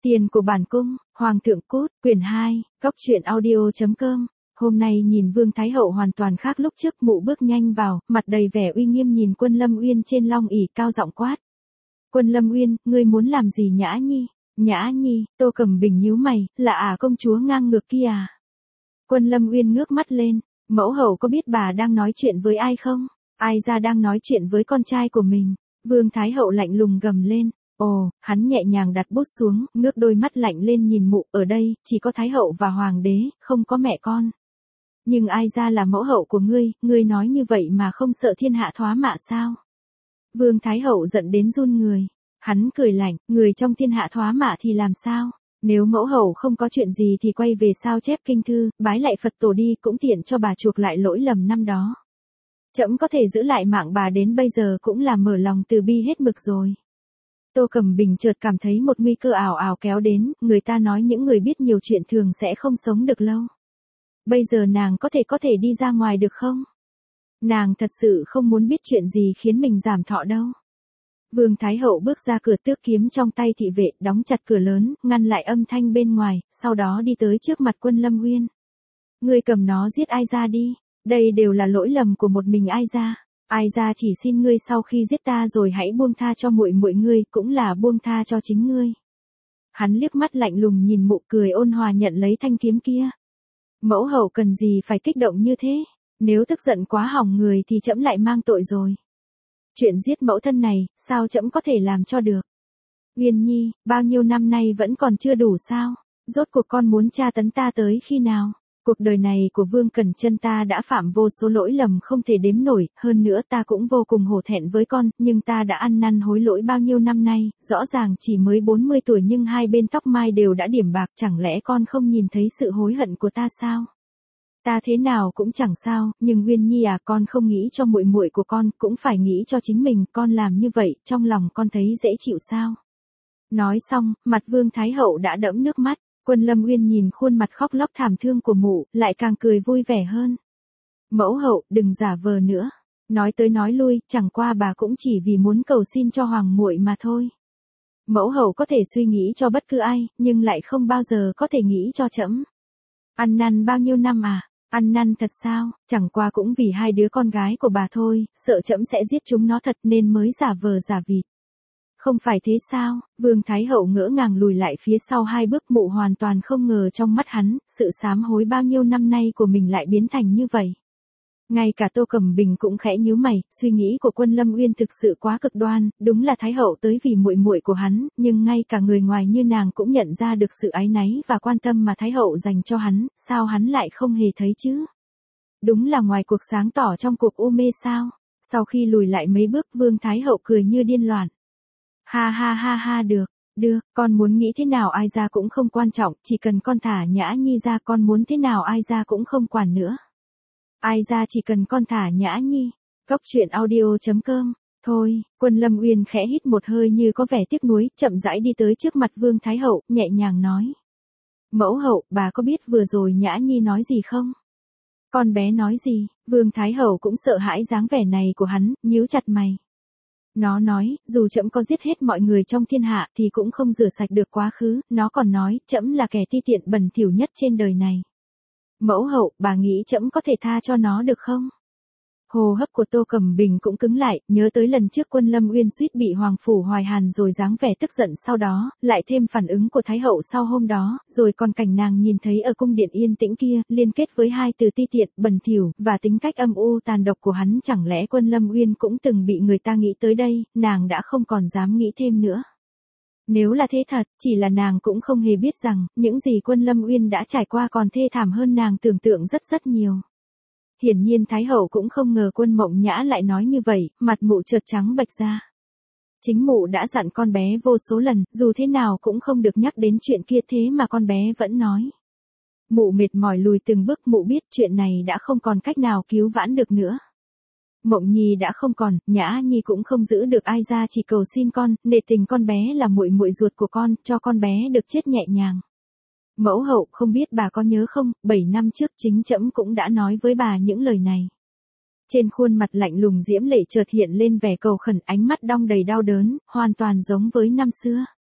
Tiền của bản cung, Hoàng thượng cút, quyển 2, Cốc truyện audio.com. Hôm nay nhìn Vương Thái Hậu hoàn toàn khác lúc trước, mụ bước nhanh vào, mặt đầy vẻ uy nghiêm nhìn Quân Lâm Uyên trên long ỷ, cao giọng quát. Quân Lâm Uyên, ngươi muốn làm gì Nhã Nhi? Nhã Nhi, Tô Cẩm Bình nhíu mày, là công chúa ngang ngược kia à? Quân Lâm Uyên ngước mắt lên, mẫu hậu có biết bà đang nói chuyện với ai không? Ai ra đang nói chuyện với con trai của mình? Vương Thái Hậu lạnh lùng gầm lên. Ồ, hắn nhẹ nhàng đặt bút xuống, ngước đôi mắt lạnh lên nhìn mụ, ở đây, chỉ có Thái Hậu và Hoàng đế, không có mẹ con. Nhưng ai ra là mẫu hậu của ngươi nói như vậy mà không sợ thiên hạ thoá mạ sao? Vương Thái Hậu giận đến run người. Hắn cười lạnh, người trong thiên hạ thoá mạ thì làm sao? Nếu mẫu hậu không có chuyện gì thì quay về sao chép kinh thư, bái lại Phật tổ đi, cũng tiện cho bà chuộc lại lỗi lầm năm đó. Trẫm có thể giữ lại mạng bà đến bây giờ cũng là mở lòng từ bi hết mực rồi. Tô Cẩm Bình chợt cảm thấy một nguy cơ ảo ảo kéo đến, người ta nói những người biết nhiều chuyện thường sẽ không sống được lâu. Bây giờ nàng có thể đi ra ngoài được không? Nàng thật sự không muốn biết chuyện gì khiến mình giảm thọ đâu. Vương Thái Hậu bước ra cửa, tước kiếm trong tay thị vệ, đóng chặt cửa lớn, ngăn lại âm thanh bên ngoài, sau đó đi tới trước mặt Quân Lâm Uyên. Ngươi cầm nó giết Ai Gia đi, đây đều là lỗi lầm của một mình Ai Gia. Ai Gia chỉ xin ngươi sau khi giết ta rồi hãy buông tha cho muội muội ngươi, cũng là buông tha cho chính ngươi. Hắn liếc mắt lạnh lùng nhìn mụ, cười ôn hòa nhận lấy thanh kiếm kia. Mẫu hậu cần gì phải kích động như thế, nếu tức giận quá hỏng người thì trẫm lại mang tội rồi. Chuyện giết mẫu thân này, sao trẫm có thể làm cho được? Uyên Nhi, bao nhiêu năm nay vẫn còn chưa đủ sao? Rốt cuộc con muốn tra tấn ta tới khi nào? Cuộc đời này của Vương Cẩn Chân ta đã phạm vô số lỗi lầm không thể đếm nổi, hơn nữa ta cũng vô cùng hổ thẹn với con, nhưng ta đã ăn năn hối lỗi bao nhiêu năm nay, rõ ràng chỉ mới 40 tuổi nhưng hai bên tóc mai đều đã điểm bạc, chẳng lẽ con không nhìn thấy sự hối hận của ta sao? Ta thế nào cũng chẳng sao, nhưng Uyên Nhi à, con không nghĩ cho muội muội của con, cũng phải nghĩ cho chính mình, con làm như vậy, trong lòng con thấy dễ chịu sao? Nói xong, mặt Vương Thái Hậu đã đẫm nước mắt. Quân Lâm Uyên nhìn khuôn mặt khóc lóc thảm thương của mụ, lại càng cười vui vẻ hơn. Mẫu hậu, đừng giả vờ nữa. Nói tới nói lui, chẳng qua bà cũng chỉ vì muốn cầu xin cho hoàng muội mà thôi. Mẫu hậu có thể suy nghĩ cho bất cứ ai, nhưng lại không bao giờ có thể nghĩ cho trẫm. Ăn năn bao nhiêu năm à? Ăn năn thật sao? Chẳng qua cũng vì hai đứa con gái của bà thôi, sợ trẫm sẽ giết chúng nó thật nên mới giả vờ giả vịt. Không phải thế sao? Vương Thái Hậu ngỡ ngàng lùi lại phía sau hai bước, mụ hoàn toàn không ngờ trong mắt hắn, sự sám hối bao nhiêu năm nay của mình lại biến thành như vậy. Ngay cả Tô Cẩm Bình cũng khẽ nhíu mày, suy nghĩ của Quân Lâm Uyên thực sự quá cực đoan, đúng là Thái Hậu tới vì muội muội của hắn, nhưng ngay cả người ngoài như nàng cũng nhận ra được sự áy náy và quan tâm mà Thái Hậu dành cho hắn, sao hắn lại không hề thấy chứ? Đúng là ngoài cuộc sáng tỏ trong cuộc u mê sao? Sau khi lùi lại mấy bước, Vương Thái Hậu cười như điên loạn. Ha ha ha ha, được, con muốn nghĩ thế nào Ai Gia cũng không quan trọng, chỉ cần con thả Nhã Nhi ra, con muốn thế nào Ai Gia cũng không quản nữa. Ai Gia chỉ cần con thả Nhã Nhi. Cốc truyện audio.com. Thôi, Quân Lâm Uyên khẽ hít một hơi như có vẻ tiếc nuối, chậm rãi đi tới trước mặt Vương Thái Hậu, nhẹ nhàng nói. Mẫu hậu, bà có biết vừa rồi Nhã Nhi nói gì không? Con bé nói gì? Vương Thái Hậu cũng sợ hãi dáng vẻ này của hắn, nhíu chặt mày. Nó nói, dù trẫm có giết hết mọi người trong thiên hạ thì cũng không rửa sạch được quá khứ, nó còn nói, trẫm là kẻ ti tiện bẩn thỉu nhất trên đời này. Mẫu hậu, bà nghĩ trẫm có thể tha cho nó được không? Hô hấp của Tô Cẩm Bình cũng cứng lại, nhớ tới lần trước Quân Lâm Uyên suýt bị Hoàng Phủ Hoài Hàn rồi dáng vẻ tức giận sau đó, lại thêm phản ứng của Thái Hậu sau hôm đó, rồi còn cảnh nàng nhìn thấy ở cung điện yên tĩnh kia, liên kết với hai từ ti tiện, bẩn thỉu, và tính cách âm u tàn độc của hắn, chẳng lẽ Quân Lâm Uyên cũng từng bị người ta nghĩ tới đây, nàng đã không còn dám nghĩ thêm nữa. Nếu là thế thật, chỉ là nàng cũng không hề biết rằng, những gì Quân Lâm Uyên đã trải qua còn thê thảm hơn nàng tưởng tượng rất nhiều. Hiển nhiên Thái Hậu cũng không ngờ Quân Mộng Nhã lại nói như vậy, mặt mụ chợt trắng bệch ra. Chính mụ đã dặn con bé vô số lần, dù thế nào cũng không được nhắc đến chuyện kia, thế mà con bé vẫn nói. Mụ mệt mỏi lùi từng bước, mụ biết chuyện này đã không còn cách nào cứu vãn được nữa. Mộng Nhi đã không còn, Nhã Nhi cũng không giữ được Ai Gia, chỉ cầu xin con, nể tình con bé là muội muội ruột của con, cho con bé được chết nhẹ nhàng. Mẫu hậu, không biết bà có nhớ không, 7 năm trước chính trẫm cũng đã nói với bà những lời này. Trên khuôn mặt lạnh lùng diễm lệ chợt hiện lên vẻ cầu khẩn, ánh mắt đong đầy đau đớn, hoàn toàn giống với năm xưa.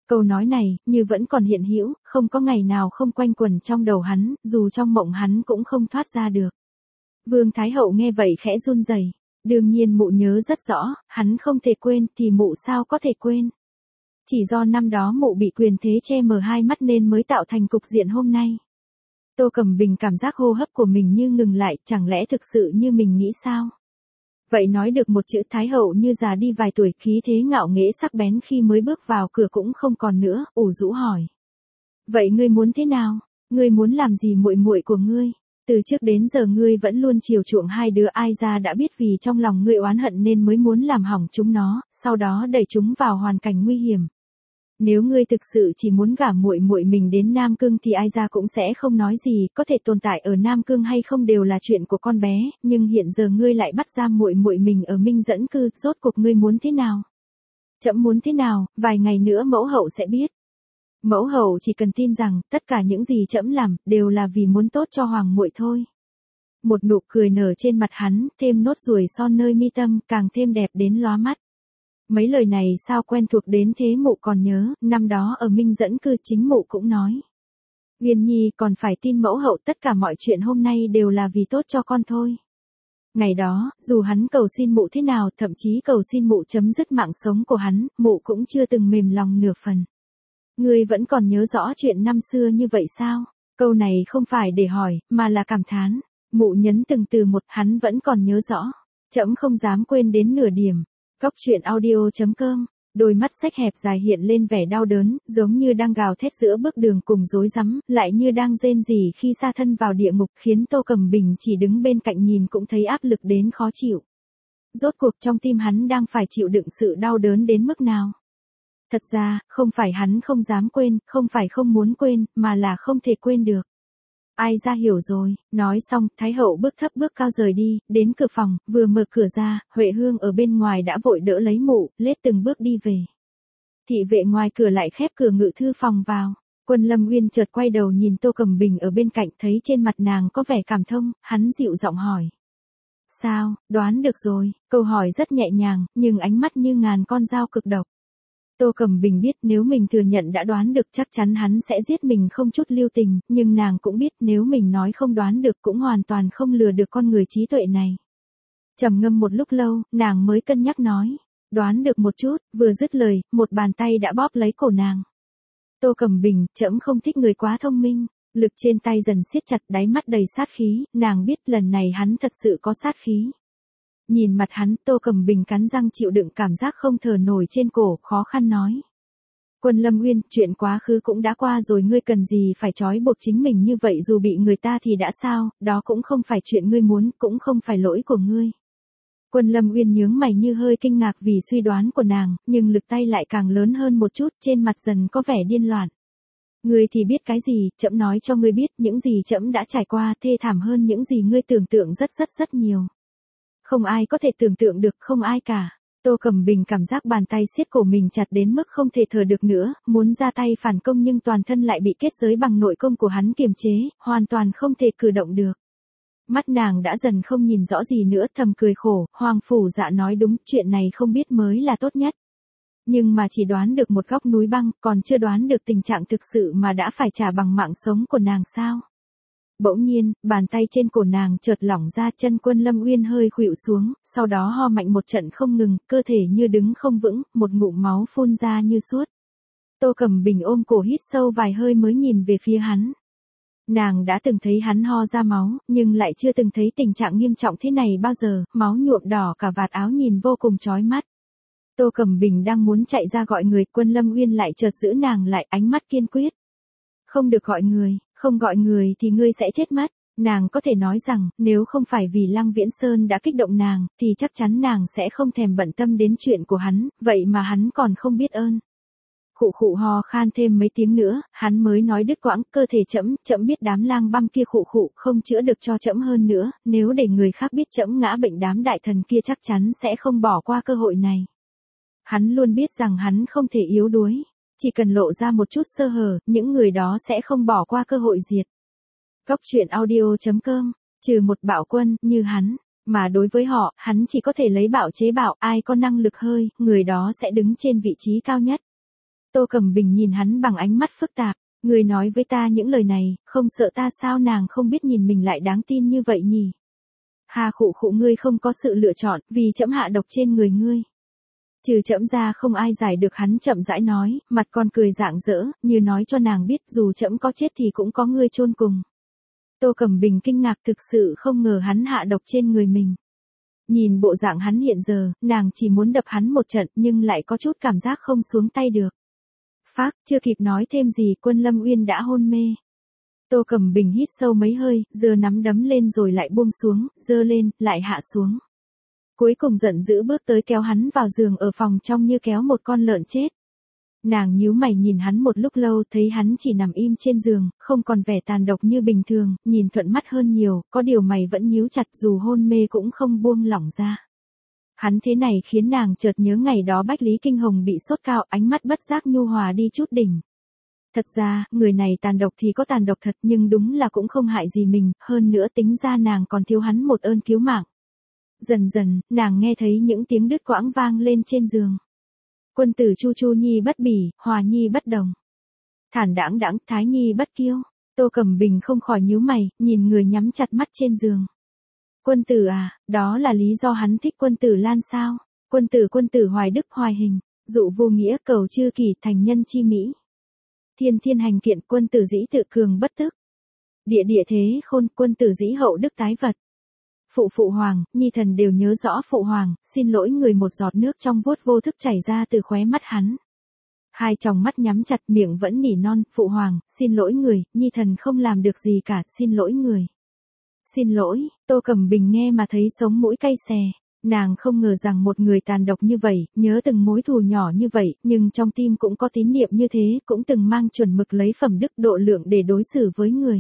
Câu nói này, như vẫn còn hiện hữu, không có ngày nào không quanh quẩn trong đầu hắn, dù trong mộng hắn cũng không thoát ra được. Vương Thái Hậu nghe vậy khẽ run rẩy. Đương nhiên mụ nhớ rất rõ, hắn không thể quên thì mụ sao có thể quên. Chỉ do năm đó mụ bị quyền thế che mờ hai mắt nên mới tạo thành cục diện hôm nay. Tô Cẩm Bình cảm giác hô hấp của mình như ngừng lại, chẳng lẽ thực sự như mình nghĩ sao? Vậy nói được một chữ Thái Hậu như già đi vài tuổi, khí thế ngạo nghễ sắc bén khi mới bước vào cửa cũng không còn nữa, ủ rũ hỏi. Vậy ngươi muốn thế nào? Ngươi muốn làm gì muội muội của ngươi? Từ trước đến giờ ngươi vẫn luôn chiều chuộng hai đứa, ai ra đã biết vì trong lòng ngươi oán hận nên mới muốn làm hỏng chúng nó, sau đó đẩy chúng vào hoàn cảnh nguy hiểm. Nếu ngươi thực sự chỉ muốn gả muội muội mình đến Nam Cương thì ai ra cũng sẽ không nói gì, có thể tồn tại ở Nam Cương hay không đều là chuyện của con bé, nhưng hiện giờ ngươi lại bắt giam muội muội mình ở Minh Dẫn Cư, rốt cuộc ngươi muốn thế nào? Trẫm muốn thế nào, vài ngày nữa mẫu hậu sẽ biết. Mẫu hậu chỉ cần tin rằng, tất cả những gì trẫm làm, đều là vì muốn tốt cho hoàng muội thôi. Một nụ cười nở trên mặt hắn, thêm nốt ruồi son nơi mi tâm, càng thêm đẹp đến lóa mắt. Mấy lời này sao quen thuộc đến thế mụ còn nhớ, năm đó ở Minh Dẫn Cư chính mụ cũng nói. Uyên Nhi còn phải tin mẫu hậu, tất cả mọi chuyện hôm nay đều là vì tốt cho con thôi. Ngày đó, dù hắn cầu xin mụ thế nào, thậm chí cầu xin mụ chấm dứt mạng sống của hắn, mụ cũng chưa từng mềm lòng nửa phần. Ngươi vẫn còn nhớ rõ chuyện năm xưa như vậy sao? Câu này không phải để hỏi, mà là cảm thán. Mụ nhấn từng từ một, hắn vẫn còn nhớ rõ. Trẫm không dám quên đến nửa điểm. Góc truyện audio.com. Đôi mắt xếch hẹp dài hiện lên vẻ đau đớn, giống như đang gào thét giữa bước đường cùng rối rắm, lại như đang rên rỉ khi sa thân vào địa ngục, khiến Tô Cẩm Bình chỉ đứng bên cạnh nhìn cũng thấy áp lực đến khó chịu. Rốt cuộc trong tim hắn đang phải chịu đựng sự đau đớn đến mức nào? Thật ra, không phải hắn không dám quên, không phải không muốn quên, mà là không thể quên được. Ai ra hiểu rồi, nói xong, Thái Hậu bước thấp bước cao rời đi, đến cửa phòng, vừa mở cửa ra, Huệ Hương ở bên ngoài đã vội đỡ lấy mụ, lết từng bước đi về. Thị vệ ngoài cửa lại khép cửa ngự thư phòng vào. Quân Lâm Uyên chợt quay đầu nhìn Tô Cẩm Bình ở bên cạnh, thấy trên mặt nàng có vẻ cảm thông, hắn dịu giọng hỏi. Sao, đoán được rồi, câu hỏi rất nhẹ nhàng, nhưng ánh mắt như ngàn con dao cực độc. Tô Cẩm Bình biết nếu mình thừa nhận đã đoán được chắc chắn hắn sẽ giết mình không chút lưu tình, nhưng nàng cũng biết nếu mình nói không đoán được cũng hoàn toàn không lừa được con người trí tuệ này. Trầm ngâm một lúc lâu, nàng mới cân nhắc nói, đoán được một chút, vừa dứt lời, một bàn tay đã bóp lấy cổ nàng. Tô Cẩm Bình, trẫm không thích người quá thông minh, lực trên tay dần siết chặt, đáy mắt đầy sát khí, nàng biết lần này hắn thật sự có sát khí. Nhìn mặt hắn, Tô Cẩm Bình cắn răng chịu đựng cảm giác không thở nổi trên cổ, khó khăn nói. Quân Lâm Uyên, chuyện quá khứ cũng đã qua rồi, ngươi cần gì phải trói buộc chính mình như vậy, dù bị người ta thì đã sao, đó cũng không phải chuyện ngươi muốn, cũng không phải lỗi của ngươi. Quân Lâm Uyên nhướng mày như hơi kinh ngạc vì suy đoán của nàng, nhưng lực tay lại càng lớn hơn một chút, trên mặt dần có vẻ điên loạn. Ngươi thì biết cái gì, trẫm nói cho ngươi biết, những gì trẫm đã trải qua thê thảm hơn những gì ngươi tưởng tượng rất nhiều. Không ai có thể tưởng tượng được, không ai cả. Tô Cẩm Bình cảm giác bàn tay siết cổ mình chặt đến mức không thể thở được nữa, muốn ra tay phản công nhưng toàn thân lại bị kết giới bằng nội công của hắn kiềm chế, hoàn toàn không thể cử động được. Mắt nàng đã dần không nhìn rõ gì nữa, thầm cười khổ, Hoàng Phủ Dạ nói đúng, chuyện này không biết mới là tốt nhất. Nhưng mà chỉ đoán được một góc núi băng, còn chưa đoán được tình trạng thực sự mà đã phải trả bằng mạng sống của nàng sao. Bỗng nhiên, bàn tay trên cổ nàng chợt lỏng ra, chân Quân Lâm Uyên hơi khuỵu xuống, sau đó ho mạnh một trận không ngừng, cơ thể như đứng không vững, một ngụm máu phun ra như suốt. Tô Cẩm Bình ôm cổ hít sâu vài hơi mới nhìn về phía hắn. Nàng đã từng thấy hắn ho ra máu, nhưng lại chưa từng thấy tình trạng nghiêm trọng thế này bao giờ, máu nhuộm đỏ cả vạt áo nhìn vô cùng chói mắt. Tô Cẩm Bình đang muốn chạy ra gọi người, Quân Lâm Uyên lại chợt giữ nàng lại, ánh mắt kiên quyết. Không được gọi người, không gọi người thì ngươi sẽ chết mất. Nàng có thể nói rằng, nếu không phải vì Lăng Viễn Sơn đã kích động nàng, thì chắc chắn nàng sẽ không thèm bận tâm đến chuyện của hắn, vậy mà hắn còn không biết ơn. Khụ khụ ho khan thêm mấy tiếng nữa, hắn mới nói đứt quãng, cơ thể trẫm biết đám lang băm kia khụ khụ không chữa được cho trẫm hơn nữa, nếu để người khác biết trẫm ngã bệnh, đám đại thần kia chắc chắn sẽ không bỏ qua cơ hội này. Hắn luôn biết rằng hắn không thể yếu đuối. Chỉ cần lộ ra một chút sơ hở, những người đó sẽ không bỏ qua cơ hội diệt. Góc truyện audio.com, trừ một bạo quân, như hắn, mà đối với họ, hắn chỉ có thể lấy bạo chế bạo, ai có năng lực hơi, người đó sẽ đứng trên vị trí cao nhất. Tô Cẩm Bình nhìn hắn bằng ánh mắt phức tạp. Người nói với ta những lời này, không sợ ta sao? Nàng không biết nhìn mình lại đáng tin như vậy nhỉ? Hà khụ khụ, ngươi không có sự lựa chọn, vì trẫm hạ độc trên người ngươi. Trừ trẫm ra không ai giải được, hắn chậm rãi nói, mặt còn cười rạng rỡ, như nói cho nàng biết dù trẫm có chết thì cũng có ngươi chôn cùng. Tô Cẩm Bình kinh ngạc, thực sự không ngờ hắn hạ độc trên người mình. Nhìn bộ dạng hắn hiện giờ, nàng chỉ muốn đập hắn một trận nhưng lại có chút cảm giác không xuống tay được. Phác, chưa kịp nói thêm gì Quân Lâm Uyên đã hôn mê. Tô Cẩm Bình hít sâu mấy hơi, giơ nắm đấm lên rồi lại buông xuống, giơ lên, lại hạ xuống. Cuối cùng giận dữ bước tới kéo hắn vào giường ở phòng trong như kéo một con lợn chết. Nàng nhíu mày nhìn hắn một lúc lâu, thấy hắn chỉ nằm im trên giường, không còn vẻ tàn độc như bình thường, nhìn thuận mắt hơn nhiều, có điều mày vẫn nhíu chặt dù hôn mê cũng không buông lỏng ra. Hắn thế này khiến nàng chợt nhớ ngày đó Bách Lý Kinh Hồng bị sốt cao, ánh mắt bất giác nhu hòa đi chút đỉnh. Thật ra, người này tàn độc thì có tàn độc thật nhưng đúng là cũng không hại gì mình, hơn nữa tính ra nàng còn thiếu hắn một ơn cứu mạng. Dần dần, nàng nghe thấy những tiếng đứt quãng vang lên trên giường. Quân tử chu chu nhi bất bỉ, hòa nhi bất đồng. Thản đãng đãng, thái nhi bất kiêu. Tô Cẩm Bình không khỏi nhíu mày, nhìn người nhắm chặt mắt trên giường. Quân tử à, đó là lý do hắn thích Quân tử Lan sao? Quân tử hoài đức hoài hình, dụ vô nghĩa cầu chư kỳ thành nhân chi mỹ. Thiên thiên hành kiện, quân tử dĩ tự cường bất tức. Địa địa thế khôn, quân tử dĩ hậu đức tái vật. Phụ hoàng, nhi thần đều nhớ rõ phụ hoàng, xin lỗi. Người một giọt nước trong vuốt vô thức chảy ra từ khóe mắt hắn. Hai tròng mắt nhắm chặt, miệng vẫn nỉ non, phụ hoàng, xin lỗi người, nhi thần không làm được gì cả, xin lỗi người. Xin lỗi, Tô Cẩm Bình nghe mà thấy sống mũi cay xè. Nàng không ngờ rằng một người tàn độc như vậy, nhớ từng mối thù nhỏ như vậy, nhưng trong tim cũng có tín niệm như thế, cũng từng mang chuẩn mực lấy phẩm đức độ lượng để đối xử với người.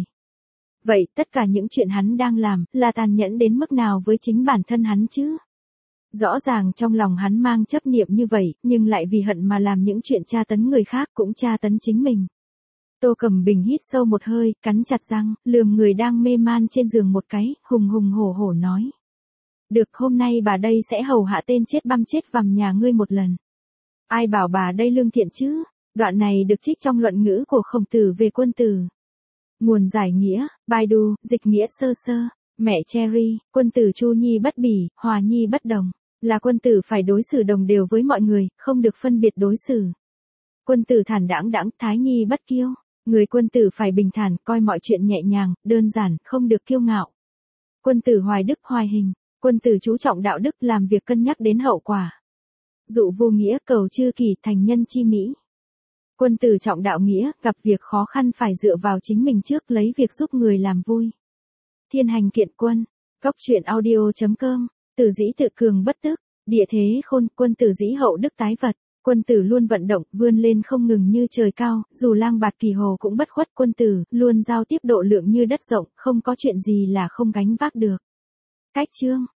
Vậy tất cả những chuyện hắn đang làm, là tàn nhẫn đến mức nào với chính bản thân hắn chứ? Rõ ràng trong lòng hắn mang chấp niệm như vậy, nhưng lại vì hận mà làm những chuyện tra tấn người khác cũng tra tấn chính mình. Tô Cẩm Bình hít sâu một hơi, cắn chặt răng, lườm người đang mê man trên giường một cái, hùng hùng hổ hổ nói. Được, hôm nay bà đây sẽ hầu hạ tên chết băm chết vằm nhà ngươi một lần. Ai bảo bà đây lương thiện chứ? Đoạn này được trích trong luận ngữ của Khổng Tử về quân tử. Nguồn giải nghĩa, Baidu, dịch nghĩa sơ sơ. Mẹ Cherry, quân tử chu nhi bất bỉ, hòa nhi bất đồng. Là quân tử phải đối xử đồng đều với mọi người, không được phân biệt đối xử. Quân tử thản đãng đãng, thái nhi bất kiêu. Người quân tử phải bình thản, coi mọi chuyện nhẹ nhàng, đơn giản, không được kiêu ngạo. Quân tử hoài đức hoài hình. Quân tử chú trọng đạo đức, làm việc cân nhắc đến hậu quả. Dụ vô nghĩa cầu chư kỳ thành nhân chi mỹ. Quân tử trọng đạo nghĩa, gặp việc khó khăn phải dựa vào chính mình trước, lấy việc giúp người làm vui. Thiên hành kiện quân. Cóc truyện audio.com. Tử dĩ tự cường bất tức. Địa thế khôn, quân tử dĩ hậu đức tái vật. Quân tử luôn vận động, vươn lên không ngừng như trời cao, dù lang bạt kỳ hồ cũng bất khuất. Quân tử luôn giao tiếp độ lượng như đất rộng, không có chuyện gì là không gánh vác được. Cách chương.